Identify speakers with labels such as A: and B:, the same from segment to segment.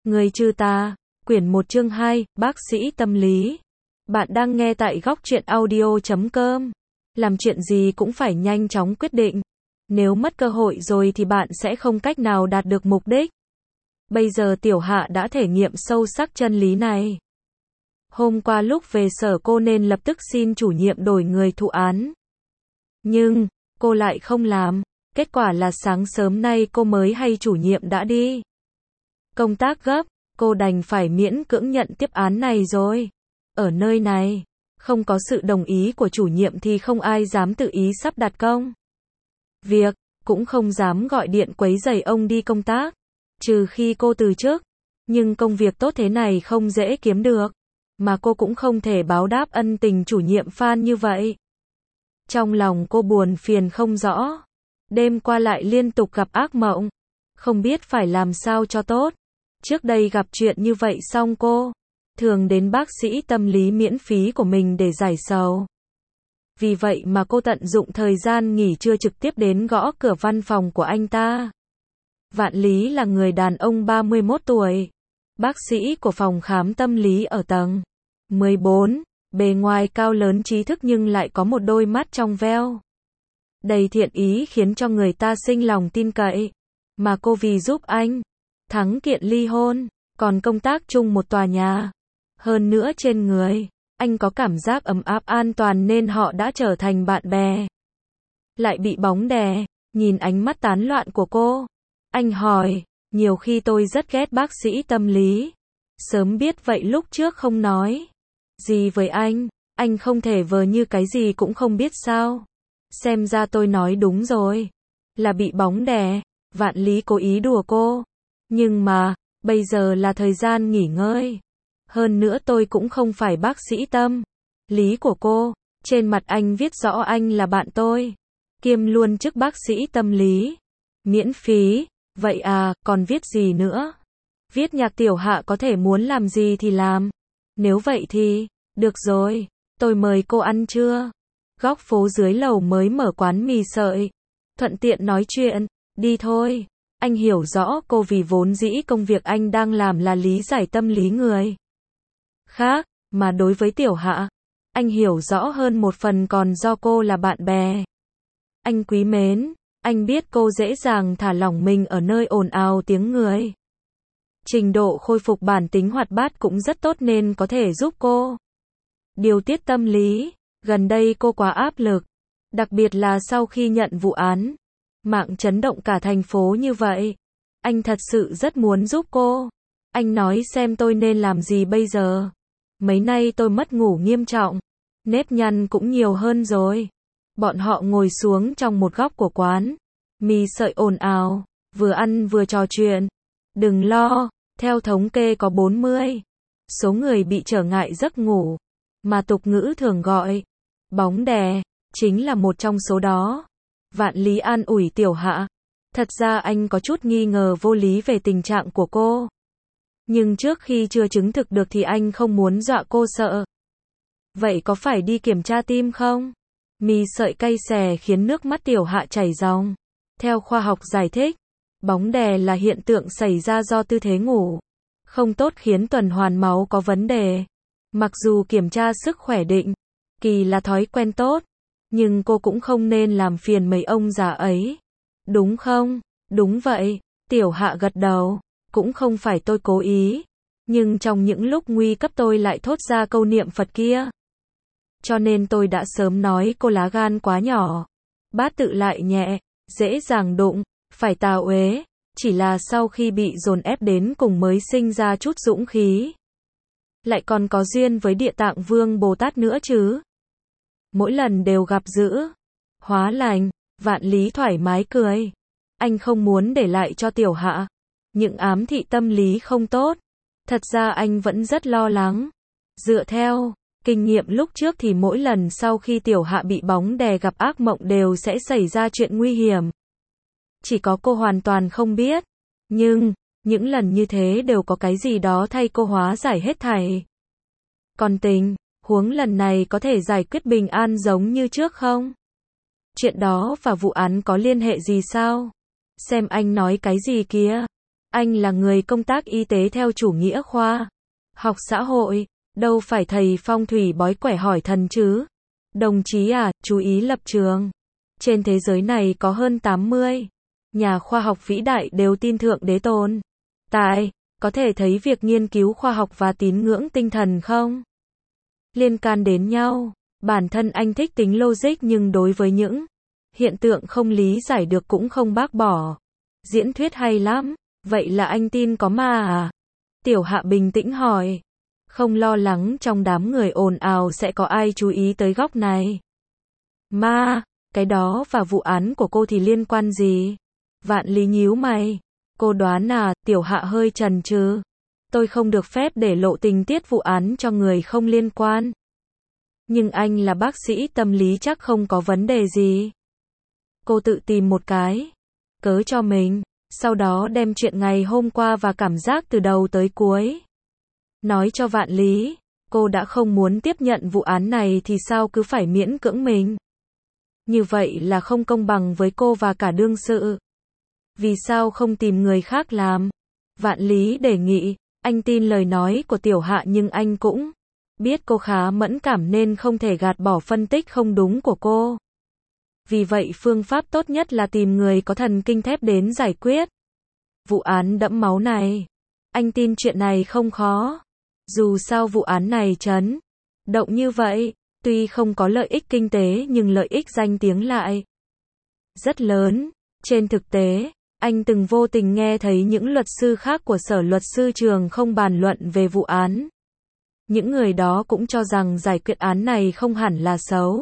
A: Người trừ tà, quyển 1 chương 2, bác sĩ tâm lý. Bạn đang nghe tại góc truyện audio.com. Làm chuyện gì cũng phải nhanh chóng quyết định. Nếu mất cơ hội rồi thì bạn sẽ không cách nào đạt được mục đích. Bây giờ Tiểu Hạ đã thể nghiệm sâu sắc chân lý này. Hôm qua lúc về sở cô nên lập tức xin chủ nhiệm đổi người thụ án. Nhưng, cô lại không làm. Kết quả là sáng sớm nay cô mới hay chủ nhiệm đã đi. Công tác gấp, cô đành phải miễn cưỡng nhận tiếp án này rồi. Ở nơi này, không có sự đồng ý của chủ nhiệm thì không ai dám tự ý sắp đặt công việc, cũng không dám gọi điện quấy rầy ông đi công tác, trừ khi cô từ chức. Nhưng công việc tốt thế này không dễ kiếm được, mà cô cũng không thể báo đáp ân tình chủ nhiệm Phan như vậy. Trong lòng cô buồn phiền không rõ. Đêm qua lại liên tục gặp ác mộng, không biết phải làm sao cho tốt. Trước đây gặp chuyện như vậy xong cô thường đến bác sĩ tâm lý miễn phí của mình để giải sầu. Vì vậy mà cô tận dụng thời gian nghỉ trưa trực tiếp đến gõ cửa văn phòng của anh ta. Vạn Lý là người đàn ông 31 tuổi, bác sĩ của phòng khám tâm lý ở tầng 14, bề ngoài cao lớn trí thức nhưng lại có một đôi mắt trong veo đầy thiện ý khiến cho người ta sinh lòng tin cậy. Mà cô vì giúp anh thắng kiện ly hôn, còn công tác chung một tòa nhà. Hơn nữa trên người anh có cảm giác ấm áp an toàn nên họ đã trở thành bạn bè. Lại bị bóng đè, nhìn ánh mắt tán loạn của cô. Anh hỏi, nhiều khi tôi rất ghét bác sĩ tâm lý. Sớm biết vậy lúc trước không nói gì với anh không thể vờ như cái gì cũng không biết sao. Xem ra tôi nói đúng rồi, là bị bóng đè. Vạn Lý cố ý đùa cô. Nhưng mà, bây giờ là thời gian nghỉ ngơi. Hơn nữa tôi cũng không phải bác sĩ tâm lý của cô. Trên mặt anh viết rõ anh là bạn tôi, kiêm luôn chức bác sĩ tâm lý. Miễn phí, vậy à, còn viết gì nữa? Viết nhạc Tiểu Hạ có thể muốn làm gì thì làm. Nếu vậy thì, được rồi, tôi mời cô ăn trưa. Góc phố dưới lầu mới mở quán mì sợi. Thuận tiện nói chuyện, đi thôi. Anh hiểu rõ cô vì vốn dĩ công việc anh đang làm là lý giải tâm lý người khác, mà đối với Tiểu Hạ, anh hiểu rõ hơn một phần còn do cô là bạn bè. Anh quý mến, anh biết cô dễ dàng thả lỏng mình ở nơi ồn ào tiếng người. Trình độ khôi phục bản tính hoạt bát cũng rất tốt nên có thể giúp cô điều tiết tâm lý. Gần đây cô quá áp lực, đặc biệt là sau khi nhận vụ án mạng chấn động cả thành phố như vậy. Anh thật sự rất muốn giúp cô. Anh nói xem tôi nên làm gì bây giờ. Mấy nay tôi mất ngủ nghiêm trọng, nếp nhăn cũng nhiều hơn rồi. Bọn họ ngồi xuống trong một góc của quán mì sợi ồn ào, vừa ăn vừa trò chuyện. Đừng lo, theo thống kê có 40 số người bị trở ngại giấc ngủ, mà tục ngữ thường gọi bóng đè, chính là một trong số đó. Vạn Lý an ủi Tiểu Hạ. Thật ra anh có chút nghi ngờ vô lý về tình trạng của cô. Nhưng trước khi chưa chứng thực được thì anh không muốn dọa cô sợ. Vậy có phải đi kiểm tra tim không? Mì sợi cay xè khiến nước mắt Tiểu Hạ chảy ròng. Theo khoa học giải thích, bóng đè là hiện tượng xảy ra do tư thế ngủ không tốt khiến tuần hoàn máu có vấn đề. Mặc dù kiểm tra sức khỏe định kỳ là thói quen tốt, nhưng cô cũng không nên làm phiền mấy ông già ấy. Đúng không? Đúng vậy. Tiểu Hạ gật đầu. Cũng không phải tôi cố ý, nhưng trong những lúc nguy cấp tôi lại thốt ra câu niệm Phật kia. Cho nên tôi đã sớm nói cô lá gan quá nhỏ. Bát tự lại nhẹ, dễ dàng đụng, phải tà uế. Chỉ là sau khi bị dồn ép đến cùng mới sinh ra chút dũng khí. Lại còn có duyên với Địa Tạng Vương Bồ Tát nữa chứ. Mỗi lần đều gặp dữ hóa lành. Vạn Lý thoải mái cười. Anh không muốn để lại cho Tiểu Hạ những ám thị tâm lý không tốt. Thật ra anh vẫn rất lo lắng. Dựa theo kinh nghiệm lúc trước thì mỗi lần sau khi Tiểu Hạ bị bóng đè gặp ác mộng đều sẽ xảy ra chuyện nguy hiểm. Chỉ có cô hoàn toàn không biết. Nhưng, những lần như thế đều có cái gì đó thay cô hóa giải hết thảy. Còn tình huống lần này có thể giải quyết bình an giống như trước không? Chuyện đó và vụ án có liên hệ gì sao? Xem anh nói cái gì kia. Anh là người công tác y tế theo chủ nghĩa khoa học xã hội, đâu phải thầy phong thủy bói quẻ hỏi thần chứ. Đồng chí à, chú ý lập trường. Trên thế giới này có hơn 80 nhà khoa học vĩ đại đều tin Thượng Đế tồn tại, có thể thấy việc nghiên cứu khoa học và tín ngưỡng tinh thần không liên can đến nhau. Bản thân anh thích tính logic nhưng đối với những hiện tượng không lý giải được cũng không bác bỏ. Diễn thuyết hay lắm, vậy là anh tin có ma à? Tiểu Hạ bình tĩnh hỏi. Không lo lắng trong đám người ồn ào sẽ có ai chú ý tới góc này. Ma, cái đó và vụ án của cô thì liên quan gì? Vạn Lý nhíu mày. Cô đoán à? Tiểu Hạ hơi chần chừ. Tôi không được phép để lộ tình tiết vụ án cho người không liên quan. Nhưng anh là bác sĩ tâm lý chắc không có vấn đề gì. Cô tự tìm một cái cớ cho mình, sau đó đem chuyện ngày hôm qua và cảm giác từ đầu tới cuối nói cho Vạn Lý. Cô đã không muốn tiếp nhận vụ án này thì sao cứ phải miễn cưỡng mình? Như vậy là không công bằng với cô và cả đương sự. Vì sao không tìm người khác làm? Vạn Lý đề nghị. Anh tin lời nói của Tiểu Hạ nhưng anh cũng biết cô khá mẫn cảm nên không thể gạt bỏ phân tích không đúng của cô. Vì vậy phương pháp tốt nhất là tìm người có thần kinh thép đến giải quyết vụ án đẫm máu này. Anh tin chuyện này không khó. Dù sao vụ án này chấn động như vậy, tuy không có lợi ích kinh tế nhưng lợi ích danh tiếng lại rất lớn. Trên thực tế, anh từng vô tình nghe thấy những luật sư khác của Sở Luật sư trường không bàn luận về vụ án. Những người đó cũng cho rằng giải quyết án này không hẳn là xấu.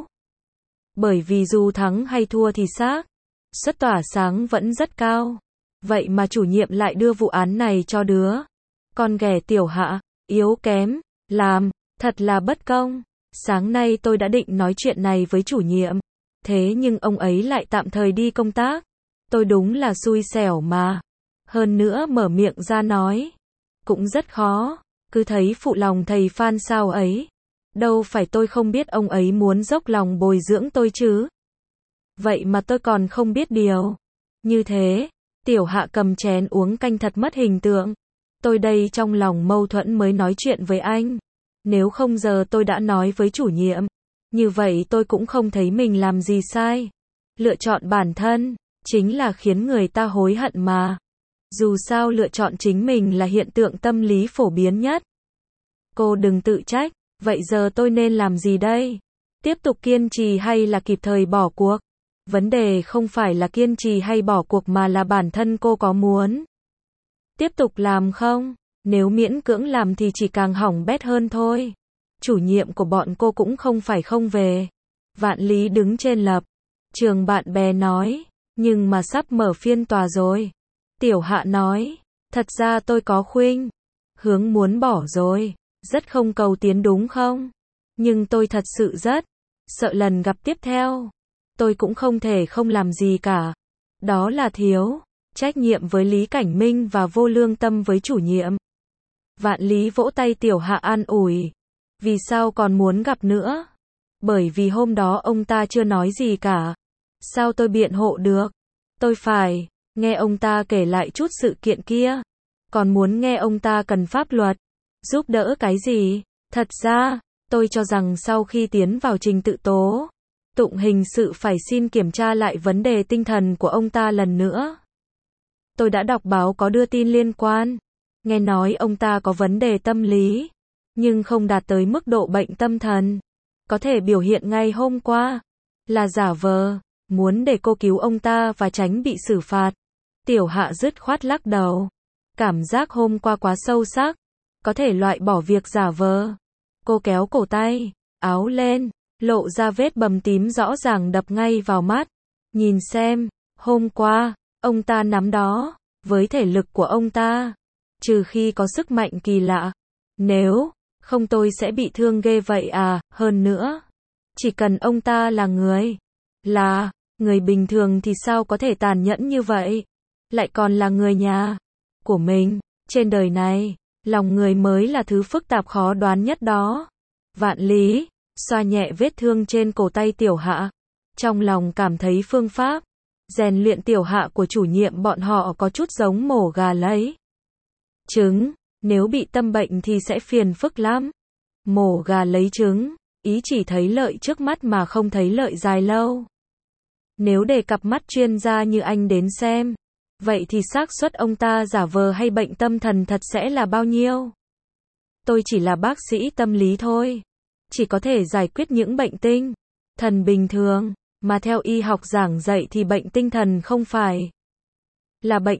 A: Bởi vì dù thắng hay thua thì xác suất tỏa sáng vẫn rất cao. Vậy mà chủ nhiệm lại đưa vụ án này cho đứa con ghẻ Tiểu Hạ, yếu kém, làm, thật là bất công. Sáng nay tôi đã định nói chuyện này với chủ nhiệm. Thế nhưng ông ấy lại tạm thời đi công tác. Tôi đúng là xui xẻo mà. Hơn nữa mở miệng ra nói cũng rất khó. Cứ thấy phụ lòng thầy Phan sao ấy. Đâu phải tôi không biết ông ấy muốn dốc lòng bồi dưỡng tôi chứ. Vậy mà tôi còn không biết điều như thế. Tiểu Hạ cầm chén uống canh thật mất hình tượng. Tôi đây trong lòng mâu thuẫn mới nói chuyện với anh. Nếu không giờ tôi đã nói với chủ nhiệm. Như vậy tôi cũng không thấy mình làm gì sai. Lựa chọn bản thân chính là khiến người ta hối hận mà. Dù sao lựa chọn chính mình là hiện tượng tâm lý phổ biến nhất. Cô đừng tự trách. Vậy giờ tôi nên làm gì đây? Tiếp tục kiên trì hay là kịp thời bỏ cuộc? Vấn đề không phải là kiên trì hay bỏ cuộc mà là bản thân cô có muốn tiếp tục làm không? Nếu miễn cưỡng làm thì chỉ càng hỏng bét hơn thôi. Chủ nhiệm của bọn cô cũng không phải không về. Vạn Lý đứng trên lập trường bạn bè nói. Nhưng mà sắp mở phiên tòa rồi. Tiểu Hạ nói. Thật ra tôi có khuynh hướng muốn bỏ rồi. Rất không cầu tiến đúng không? Nhưng tôi thật sự rất sợ lần gặp tiếp theo. Tôi cũng không thể không làm gì cả. Đó là thiếu trách nhiệm với Lý Cảnh Minh và vô lương tâm với chủ nhiệm. Vạn Lý vỗ tay Tiểu Hạ an ủi. Vì sao còn muốn gặp nữa? Bởi vì hôm đó ông ta chưa nói gì cả. Sao tôi biện hộ được? Tôi phải nghe ông ta kể lại chút sự kiện kia. Còn muốn nghe ông ta cần pháp luật giúp đỡ cái gì? Thật ra, tôi cho rằng sau khi tiến vào trình tự tố tụng hình sự phải xin kiểm tra lại vấn đề tinh thần của ông ta lần nữa. Tôi đã đọc báo có đưa tin liên quan. Nghe nói ông ta có vấn đề tâm lý, nhưng không đạt tới mức độ bệnh tâm thần. Có thể biểu hiện ngày hôm qua là giả vờ, muốn để cô cứu ông ta và tránh bị xử phạt. Tiểu Hạ dứt khoát lắc đầu. Cảm giác hôm qua quá sâu sắc. Có thể loại bỏ việc giả vờ. Cô kéo cổ tay áo lên, lộ ra vết bầm tím rõ ràng đập ngay vào mắt. Nhìn xem, hôm qua, ông ta nắm đó, với thể lực của ông ta, trừ khi có sức mạnh kỳ lạ. Nếu không tôi sẽ bị thương ghê vậy à, hơn nữa. Chỉ cần ông ta là người bình thường thì sao có thể tàn nhẫn như vậy? Lại còn là người nhà của mình. Trên đời này, lòng người mới là thứ phức tạp khó đoán nhất đó. Vạn Lý xoa nhẹ vết thương trên cổ tay Tiểu Hạ. Trong lòng cảm thấy phương pháp Rèn luyện tiểu hạ của chủ nhiệm bọn họ có chút giống mổ gà lấy trứng, nếu bị tâm bệnh thì sẽ phiền phức lắm. Mổ gà lấy trứng, ý chỉ thấy lợi trước mắt mà không thấy lợi dài lâu. Nếu để cặp mắt chuyên gia như anh đến xem, vậy thì xác suất ông ta giả vờ hay bệnh tâm thần thật sẽ là bao nhiêu? Tôi chỉ là bác sĩ tâm lý thôi, chỉ có thể giải quyết những bệnh tinh thần bình thường, mà theo y học giảng dạy thì bệnh tinh thần không phải là bệnh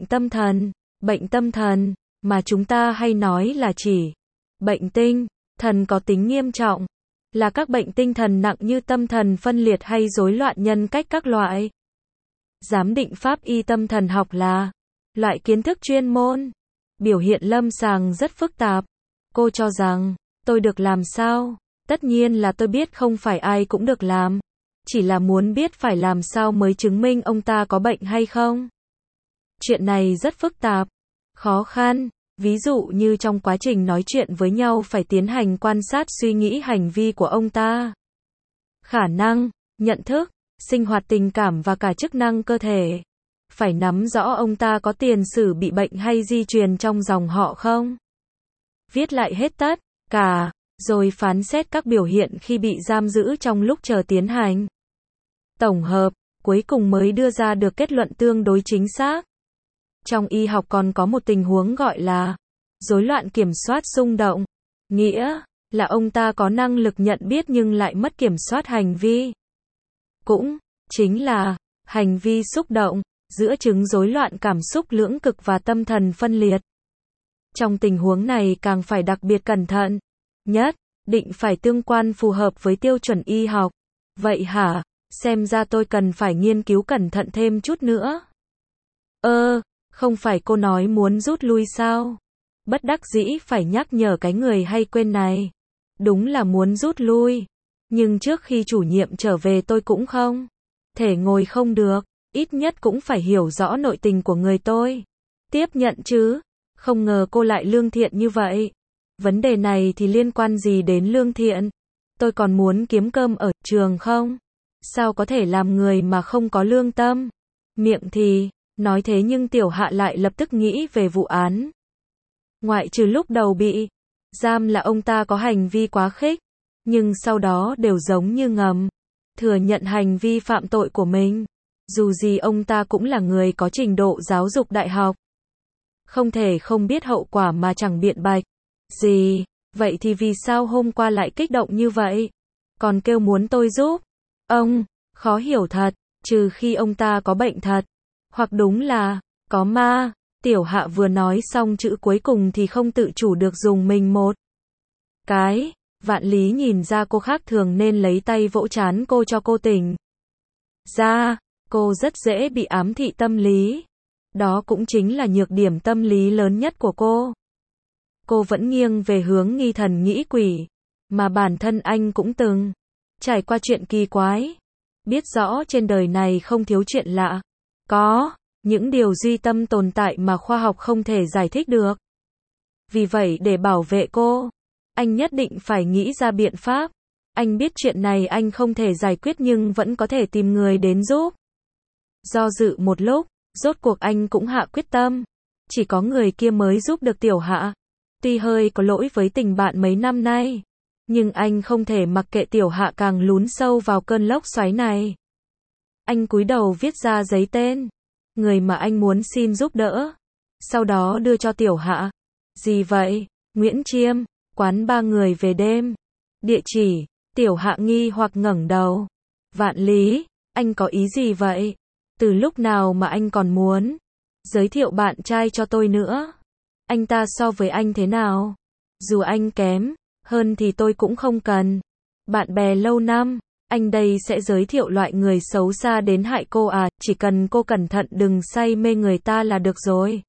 A: tâm thần mà chúng ta hay nói là chỉ bệnh tinh thần có tính nghiêm trọng, là các bệnh tinh thần nặng như tâm thần phân liệt hay rối loạn nhân cách các loại. Giám định pháp y tâm thần học là loại kiến thức chuyên môn, biểu hiện lâm sàng rất phức tạp. Cô cho rằng tôi được làm sao? Tất nhiên là tôi biết không phải ai cũng được làm, chỉ là muốn biết phải làm sao mới chứng minh ông ta có bệnh hay không. Chuyện này rất phức tạp, khó khăn, ví dụ như trong quá trình nói chuyện với nhau phải tiến hành quan sát suy nghĩ hành vi của ông ta. Khả năng, nhận thức, sinh hoạt tình cảm và cả chức năng cơ thể. Phải nắm rõ ông ta có tiền sử bị bệnh hay di truyền trong dòng họ không. Viết lại hết tất cả, rồi phán xét các biểu hiện khi bị giam giữ trong lúc chờ tiến hành tổng hợp, cuối cùng mới đưa ra được kết luận tương đối chính xác. Trong y học còn có một tình huống gọi là rối loạn kiểm soát xung động, nghĩa là ông ta có năng lực nhận biết nhưng lại mất kiểm soát hành vi. Cũng chính là hành vi xúc động, giữa chứng rối loạn cảm xúc lưỡng cực và tâm thần phân liệt. Trong tình huống này càng phải đặc biệt cẩn thận, nhất định phải tương quan phù hợp với tiêu chuẩn y học. Vậy hả? Xem ra tôi cần phải nghiên cứu cẩn thận thêm chút nữa. Không phải cô nói muốn rút lui sao? Bất đắc dĩ phải nhắc nhở cái người hay quên này. Đúng là muốn rút lui. Nhưng trước khi chủ nhiệm trở về tôi cũng không thể ngồi không được. Ít nhất cũng phải hiểu rõ nội tình của người tôi. Tiếp nhận chứ. Không ngờ cô lại lương thiện như vậy. Vấn đề này thì liên quan gì đến lương thiện? Tôi còn muốn kiếm cơm ở trường không? Sao có thể làm người mà không có lương tâm? Miệng thì nói thế nhưng tiểu hạ lại lập tức nghĩ về vụ án. Ngoại trừ lúc đầu bị giam là ông ta có hành vi quá khích, nhưng sau đó đều giống như ngầm thừa nhận hành vi phạm tội của mình. Dù gì ông ta cũng là người có trình độ giáo dục đại học. Không thể không biết hậu quả mà chẳng biện bạch gì. Vậy thì vì sao hôm qua lại kích động như vậy? Còn kêu muốn tôi giúp. Ông, khó hiểu thật, trừ khi ông ta có bệnh thật. Hoặc đúng là có ma. Tiểu hạ vừa nói xong chữ cuối cùng thì không tự chủ được dùng mình một cái. Vạn Lý nhìn ra cô khác thường nên lấy tay vỗ trán cô cho cô tỉnh ra. Cô rất dễ bị ám thị tâm lý. Đó cũng chính là nhược điểm tâm lý lớn nhất của cô. Cô vẫn nghiêng về hướng nghi thần nghĩ quỷ, mà bản thân anh cũng từng trải qua chuyện kỳ quái. Biết rõ trên đời này không thiếu chuyện lạ. Có những điều duy tâm tồn tại mà khoa học không thể giải thích được. Vì vậy để bảo vệ cô, anh nhất định phải nghĩ ra biện pháp. Anh biết chuyện này anh không thể giải quyết nhưng vẫn có thể tìm người đến giúp. Do dự một lúc, rốt cuộc anh cũng hạ quyết tâm. Chỉ có người kia mới giúp được tiểu hạ. Tuy hơi có lỗi với tình bạn mấy năm nay, nhưng anh không thể mặc kệ tiểu hạ càng lún sâu vào cơn lốc xoáy này. Anh cúi đầu viết ra giấy tên người mà anh muốn xin giúp đỡ, sau đó đưa cho tiểu hạ. Gì vậy? Nguyễn Chiêm, quán ba người về đêm. Địa chỉ, tiểu hạ nghi hoặc ngẩng đầu. Vạn Lý, anh có ý gì vậy? Từ lúc nào mà anh còn muốn giới thiệu bạn trai cho tôi nữa? Anh ta so với anh thế nào? Dù anh kém hơn thì tôi cũng không cần. Bạn bè lâu năm, anh đây sẽ giới thiệu loại người xấu xa đến hại cô à, chỉ cần cô cẩn thận đừng say mê người ta là được rồi.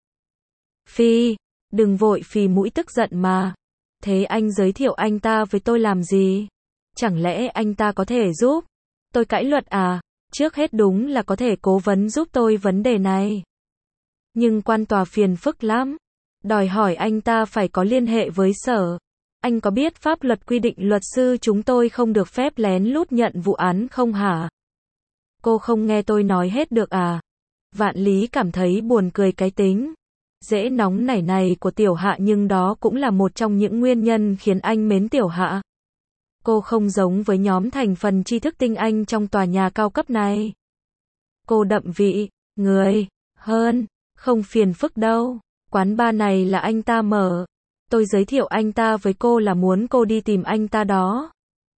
A: Phi, đừng vội phì mũi tức giận mà. Thế anh giới thiệu anh ta với tôi làm gì? Chẳng lẽ anh ta có thể giúp tôi cãi luật à? Trước hết đúng là có thể cố vấn giúp tôi vấn đề này. Nhưng quan tòa phiền phức lắm. Đòi hỏi anh ta phải có liên hệ với sở. Anh có biết pháp luật quy định luật sư chúng tôi không được phép lén lút nhận vụ án không hả? Cô không nghe tôi nói hết được à? Vạn Lý cảm thấy buồn cười cái tính dễ nóng nảy này của Tiểu Hạ, nhưng đó cũng là một trong những nguyên nhân khiến anh mến Tiểu Hạ. Cô không giống với nhóm thành phần tri thức tinh anh trong tòa nhà cao cấp này. Cô đậm vị, người, hơn, không phiền phức đâu. Quán bar này là anh ta mở. Tôi giới thiệu anh ta với cô là muốn cô đi tìm anh ta đó.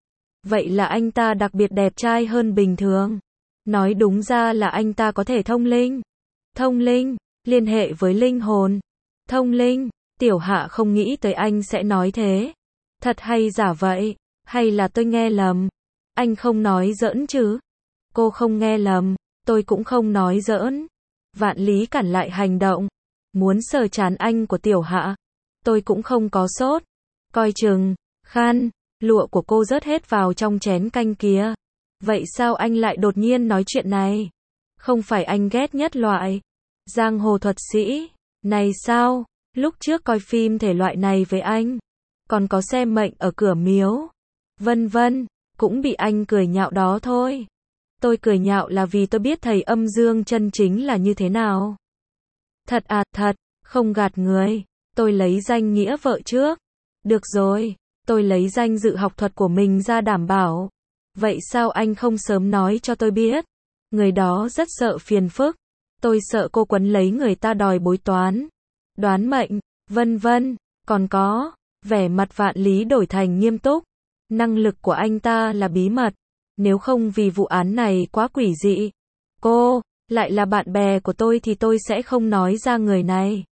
A: Vậy là anh ta đặc biệt đẹp trai hơn bình thường. Nói đúng ra là anh ta có thể thông linh. Thông linh, liên hệ với linh hồn. Thông linh, Tiểu Hạ không nghĩ tới anh sẽ nói thế. Thật hay giả vậy? Hay là tôi nghe lầm? Anh không nói giỡn chứ? Cô không nghe lầm, tôi cũng không nói giỡn. Vạn Lý cản lại hành động. Muốn sờ trán anh của Tiểu Hạ. Tôi cũng không có sốt. Coi chừng, khăn, lụa của cô rớt hết vào trong chén canh kia. Vậy sao anh lại đột nhiên nói chuyện này? Không phải anh ghét nhất loại giang hồ thuật sĩ này sao? Lúc trước coi phim thể loại này với anh, còn có xem mệnh ở cửa miếu, vân vân, cũng bị anh cười nhạo đó thôi. Tôi cười nhạo là vì tôi biết thầy âm dương chân chính là như thế nào. Thật à, thật, không gạt người. Tôi lấy danh nghĩa vợ trước. Được rồi, tôi lấy danh dự học thuật của mình ra đảm bảo. Vậy sao anh không sớm nói cho tôi biết? Người đó rất sợ phiền phức. Tôi sợ cô quấn lấy người ta đòi bói toán, đoán mệnh, vân vân. Còn có, vẻ mặt Vạn Lý đổi thành nghiêm túc. Năng lực của anh ta là bí mật. Nếu không vì vụ án này quá quỷ dị, cô lại là bạn bè của tôi thì tôi sẽ không nói ra người này.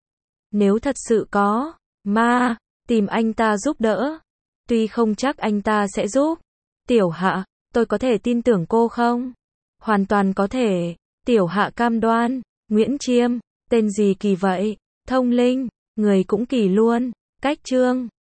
A: Nếu thật sự có ma, tìm anh ta giúp đỡ. Tuy không chắc anh ta sẽ giúp. Tiểu Hạ, tôi có thể tin tưởng cô không? Hoàn toàn có thể. Tiểu Hạ cam đoan. Nguyễn Chiêm, tên gì kỳ vậy? Thông linh, người cũng kỳ luôn. Cách chương